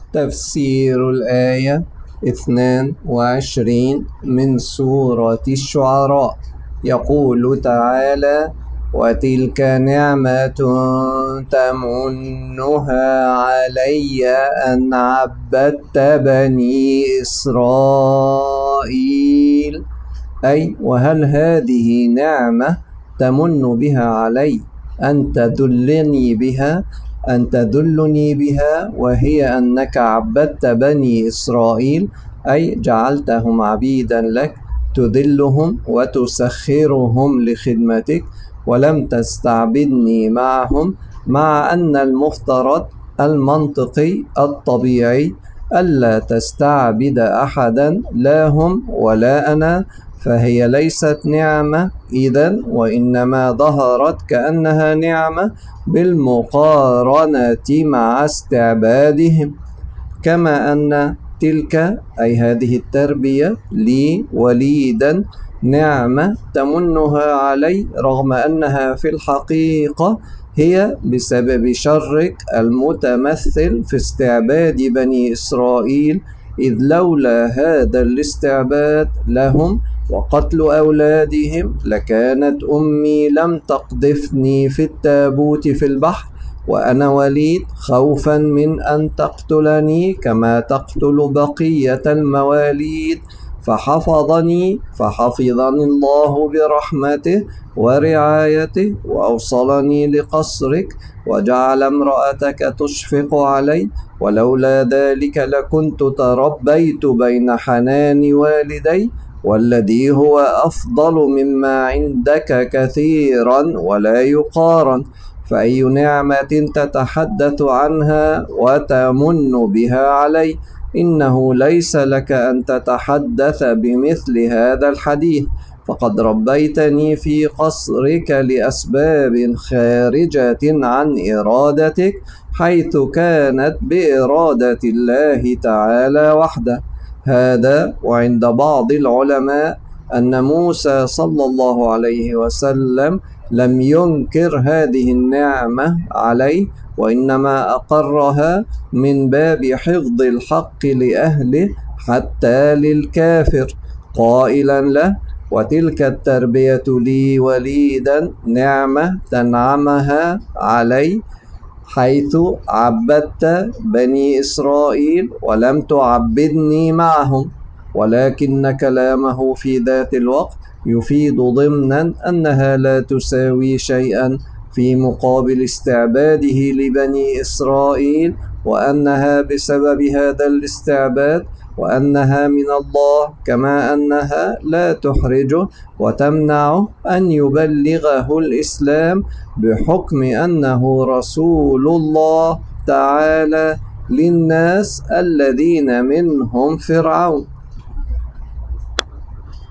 تفسير الآية 22 من سورة الشعراء. يقول تعالى: وتلك نعمة تمنها علي أن عبدت بني إسرائيل. أي وهل هذه نعمة تمن بها علي أن تدلني بها وهي أنك عبدت بني إسرائيل، أي جعلتهم عبيدا لك، تذلهم وتسخرهم لخدمتك، ولم تستعبدني معهم، مع أن المفترض المنطقي الطبيعي ألا تستعبد أحدا، لا هم ولا أنا، فهي ليست نعمة إذن، وإنما ظهرت كأنها نعمة بالمقارنة مع استعبادهم. كما أن تلك أي هذه التربية لي وليدا نعمة تمنها علي، رغم أنها في الحقيقة هي بسبب شرك المتمثل في استعباد بني إسرائيل، إذ لولا هذا الاستعباد لهم وقتل أولادهم لكانت أمي لم تقذفني في التابوت في البحر وأنا وليد، خوفا من أن تقتلني كما تقتل بقية المواليد، فحفظني الله برحمته ورعايته، وأوصلني لقصرك، وجعل امرأتك تشفق علي، ولولا ذلك لكنت تربيت بين حنان والدي، والذي هو أفضل مما عندك كثيرا ولا يقارن. فأي نعمة تتحدث عنها وتمن بها علي؟ إنه ليس لك أن تتحدث بمثل هذا الحديث، فقد ربيتني في قصرك لأسباب خارجة عن إرادتك، حيث كانت بإرادة الله تعالى وحده. هذا وعند بعض العلماء أن موسى صلى الله عليه وسلم لم ينكر هذه النعمة عليه، وإنما أقرها من باب حفظ الحق لأهله حتى للكافر، قائلا له: وتلك التربية لي وليدا نعمة تنعمها علي، حيث عبدت بني إسرائيل ولم تعبدني معهم. ولكن كلامه في ذات الوقت يفيد ضمنا أنها لا تساوي شيئا في مقابل استعباده لبني إسرائيل، وأنها بسبب هذا الاستعباد، وأنها من الله، كما أنها لا تحرجه وتمنعه أن يبلغه الإسلام، بحكم أنه رسول الله تعالى للناس الذين منهم فرعون.